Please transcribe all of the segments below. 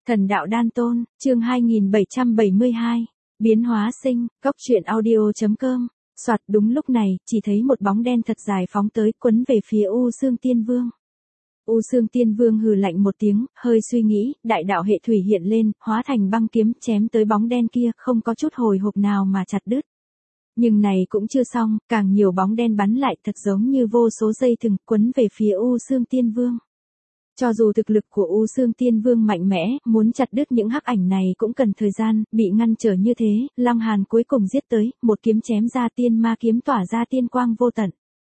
Thần đạo đan tôn, chương 2772. Biến hóa sinh, cốc truyện audio.com. Soạt, đúng lúc này, chỉ thấy một bóng đen thật dài phóng tới, quấn về phía U Xương Tiên Vương. U Xương Tiên Vương hừ lạnh một tiếng, hơi suy nghĩ, đại đạo hệ thủy hiện lên, hóa thành băng kiếm chém tới bóng đen kia, không có chút hồi hộp nào mà chặt đứt. Nhưng này cũng chưa xong, càng nhiều bóng đen bắn lại thật giống như vô số dây thừng quấn về phía U Xương Tiên Vương. Cho dù thực lực của U Xương Tiên Vương mạnh mẽ, muốn chặt đứt những hắc ảnh này cũng cần thời gian, bị ngăn trở như thế, Lăng Hàn cuối cùng giết tới, một kiếm chém ra tiên ma kiếm tỏa ra tiên quang vô tận.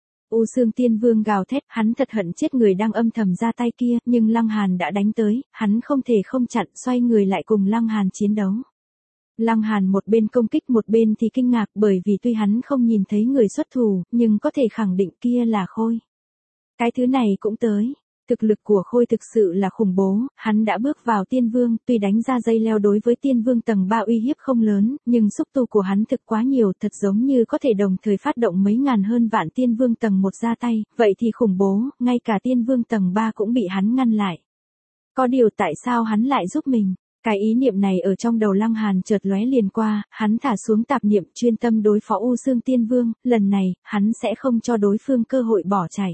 U Xương Tiên Vương gào thét, hắn thật hận chết người đang âm thầm ra tay kia, nhưng Lăng Hàn đã đánh tới, hắn không thể không chặn, xoay người lại cùng Lăng Hàn chiến đấu. Lăng Hàn một bên công kích một bên thì kinh ngạc bởi vì tuy hắn không nhìn thấy người xuất thủ, nhưng có thể khẳng định kia là Khôi. Cái thứ này cũng tới. Thực lực của Khôi thực sự là khủng bố, hắn đã bước vào tiên vương, tuy đánh ra dây leo đối với tiên vương tầng 3 uy hiếp không lớn, nhưng xúc tu của hắn thực quá nhiều, thật giống như có thể đồng thời phát động mấy ngàn hơn vạn tiên vương tầng 1 ra tay, vậy thì khủng bố, ngay cả tiên vương tầng 3 cũng bị hắn ngăn lại. Có điều tại sao hắn lại giúp mình? Cái ý niệm này ở trong đầu Lăng Hàn chợt lóe liền qua, hắn thả xuống tạp niệm chuyên tâm đối phó U Xương Tiên Vương, lần này, hắn sẽ không cho đối phương cơ hội bỏ chạy.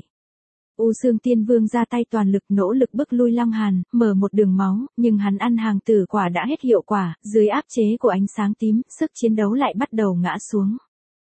U Xương Tiên Vương ra tay toàn lực nỗ lực bức lui Lăng Hàn, mở một đường máu, nhưng hắn ăn hàng tử quả đã hết hiệu quả, dưới áp chế của ánh sáng tím, sức chiến đấu lại bắt đầu ngã xuống.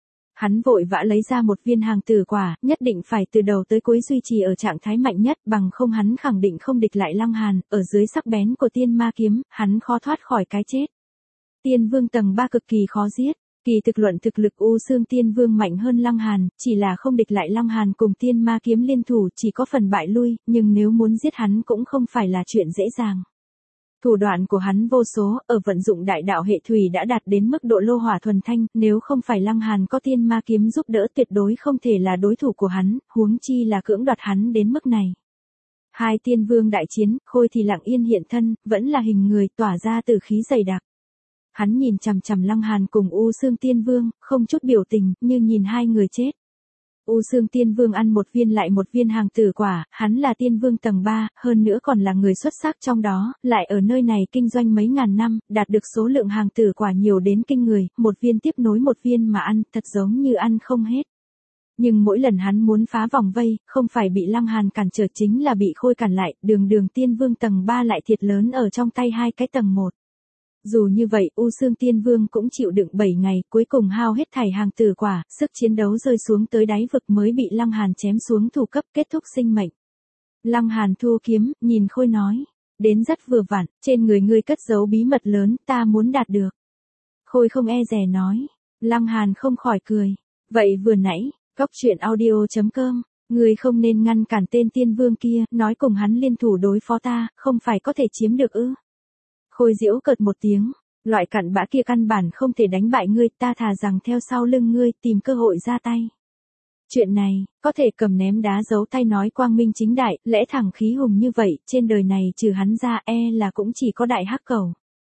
Hắn vội vã lấy ra một viên hàng tử quả, nhất định phải từ đầu tới cuối duy trì ở trạng thái mạnh nhất, bằng không hắn khẳng định không địch lại Lăng Hàn, ở dưới sắc bén của tiên ma kiếm, hắn khó thoát khỏi cái chết. Tiên Vương tầng 3 cực kỳ khó giết. Kỳ thực luận thực lực U Xương Tiên Vương mạnh hơn Lăng Hàn, chỉ là không địch lại Lăng Hàn cùng tiên ma kiếm liên thủ chỉ có phần bại lui, nhưng nếu muốn giết hắn cũng không phải là chuyện dễ dàng. Thủ đoạn của hắn vô số, ở vận dụng đại đạo hệ thủy đã đạt đến mức độ lô hỏa thuần thanh, nếu không phải Lăng Hàn có tiên ma kiếm giúp đỡ tuyệt đối không thể là đối thủ của hắn, huống chi là cưỡng đoạt hắn đến mức này. Hai tiên vương đại chiến, Khôi thì lặng yên hiện thân, vẫn là hình người tỏa ra tử khí dày đặc. Hắn nhìn chằm chằm Lăng Hàn cùng U Xương Tiên Vương, không chút biểu tình, như nhìn hai người chết. U Xương Tiên Vương ăn một viên lại một viên hàng tử quả, hắn là tiên vương tầng 3, hơn nữa còn là người xuất sắc trong đó, lại ở nơi này kinh doanh mấy ngàn năm, đạt được số lượng hàng tử quả nhiều đến kinh người, một viên tiếp nối một viên mà ăn, thật giống như ăn không hết. Nhưng mỗi lần hắn muốn phá vòng vây, không phải bị Lăng Hàn cản trở chính là bị Khôi cản lại, đường tiên vương tầng 3 lại thiệt lớn ở trong tay hai cái tầng 1. Dù như vậy, U Xương Tiên Vương cũng chịu đựng 7 ngày, cuối cùng hao hết thảy hàng tử quả, sức chiến đấu rơi xuống tới đáy vực mới bị Lăng Hàn chém xuống thủ cấp kết thúc sinh mệnh. Lăng Hàn thu kiếm, nhìn Khôi nói, đến rất vừa vặn, trên người ngươi cất giấu bí mật lớn, ta muốn đạt được. Khôi không e dè nói, Lăng Hàn không khỏi cười, vậy vừa nãy, cốc truyện audio.com, ngươi không nên ngăn cản tên tiên vương kia, nói cùng hắn liên thủ đối phó ta, không phải có thể chiếm được ư? Khôi giễu cợt một tiếng, loại cặn bã kia căn bản không thể đánh bại ngươi, ta thà rằng theo sau lưng ngươi tìm cơ hội ra tay. Chuyện này, có thể cầm ném đá giấu tay nói quang minh chính đại, lẽ thẳng khí hùng như vậy, trên đời này trừ hắn ra là cũng chỉ có đại hắc cẩu.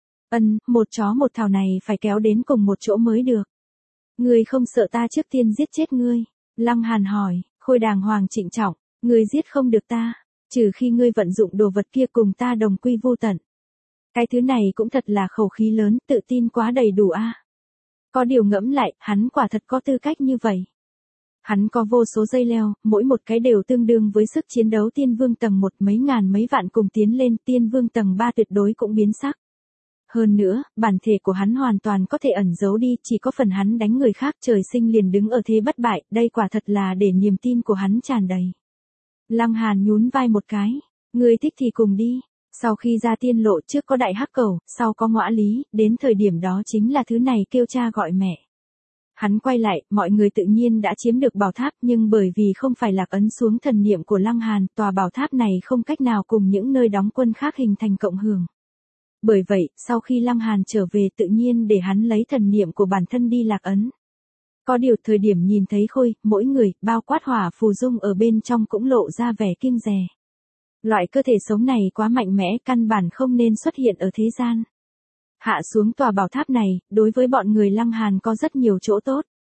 Một chó một thảo này phải kéo đến cùng một chỗ mới được. Ngươi không sợ ta trước tiên giết chết ngươi? Lăng Hàn hỏi, Khôi đàng hoàng trịnh trọng, ngươi giết không được ta, trừ khi ngươi vận dụng đồ vật kia cùng ta đồng quy vô tận. Cái thứ này cũng thật là khẩu khí lớn, tự tin quá đầy đủ a. Có điều ngẫm lại, hắn quả thật có tư cách như vậy. Hắn có vô số dây leo, mỗi một cái đều tương đương với sức chiến đấu tiên vương tầng 1 mấy ngàn mấy vạn cùng tiến lên, tiên vương tầng 3 tuyệt đối cũng biến sắc. Hơn nữa, bản thể của hắn hoàn toàn có thể ẩn giấu đi, chỉ có phần hắn đánh người khác trời sinh liền đứng ở thế bất bại, đây quả thật là để niềm tin của hắn tràn đầy. Lăng Hàn nhún vai một cái, ngươi thích thì cùng đi. Sau khi ra tiên lộ trước có đại hắc cẩu, sau có ngõa lý, đến thời điểm đó chính là thứ này kêu cha gọi mẹ. Hắn quay lại, mọi người tự nhiên đã chiếm được bảo tháp nhưng bởi vì không phải lạc ấn xuống thần niệm của Lăng Hàn, tòa bảo tháp này không cách nào cùng những nơi đóng quân khác hình thành cộng hưởng. Bởi vậy, sau khi Lăng Hàn trở về tự nhiên để hắn lấy thần niệm của bản thân đi lạc ấn. Có điều thời điểm nhìn thấy Khôi, mỗi người, bao quát hỏa phù dung ở bên trong cũng lộ ra vẻ kiêng dè. Loại cơ thể sống này quá mạnh mẽ, căn bản không nên xuất hiện ở thế gian. Hạ xuống tòa bảo tháp này, đối với bọn người Lăng Hàn có rất nhiều chỗ tốt.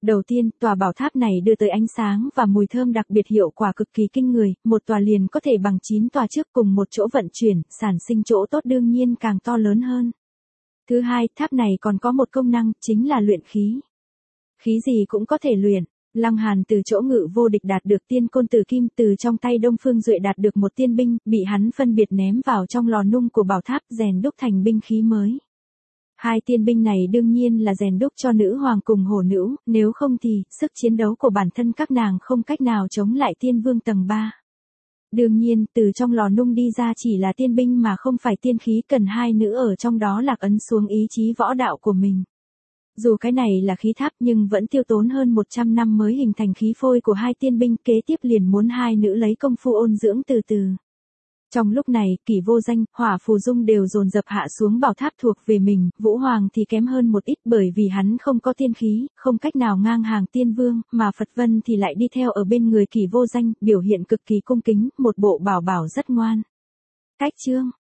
Đầu tiên, tòa bảo tháp này đưa tới ánh sáng và mùi thơm đặc biệt hiệu quả cực kỳ kinh người, một tòa liền có thể bằng 9 tòa trước cùng một chỗ vận chuyển, sản sinh chỗ tốt đương nhiên càng to lớn hơn. Thứ hai, tháp này còn có một công năng, chính là luyện khí. Khí gì cũng có thể luyện. Lăng Hàn từ chỗ Ngự Vô Địch đạt được tiên côn tử kim, từ trong tay Đông Phương Duệ đạt được một tiên binh, bị hắn phân biệt ném vào trong lò nung của bảo tháp, rèn đúc thành binh khí mới. Hai tiên binh này đương nhiên là rèn đúc cho nữ hoàng cùng hổ nữ, nếu không thì, sức chiến đấu của bản thân các nàng không cách nào chống lại tiên vương tầng 3. Đương nhiên, từ trong lò nung đi ra chỉ là tiên binh mà không phải tiên khí, cần hai nữ ở trong đó lạc ấn xuống ý chí võ đạo của mình. Dù cái này là khí tháp nhưng vẫn tiêu tốn hơn 100 năm mới hình thành khí phôi của hai tiên binh, kế tiếp liền muốn hai nữ lấy công phu ôn dưỡng từ từ. Trong lúc này, Kỷ Vô Danh, Hỏa Phù Dung đều dồn dập hạ xuống bảo tháp thuộc về mình, Vũ Hoàng thì kém hơn một ít bởi vì hắn không có tiên khí, không cách nào ngang hàng tiên vương, mà Phật Vân thì lại đi theo ở bên người Kỷ Vô Danh, biểu hiện cực kỳ cung kính, một bộ bảo bảo rất ngoan. Cách chương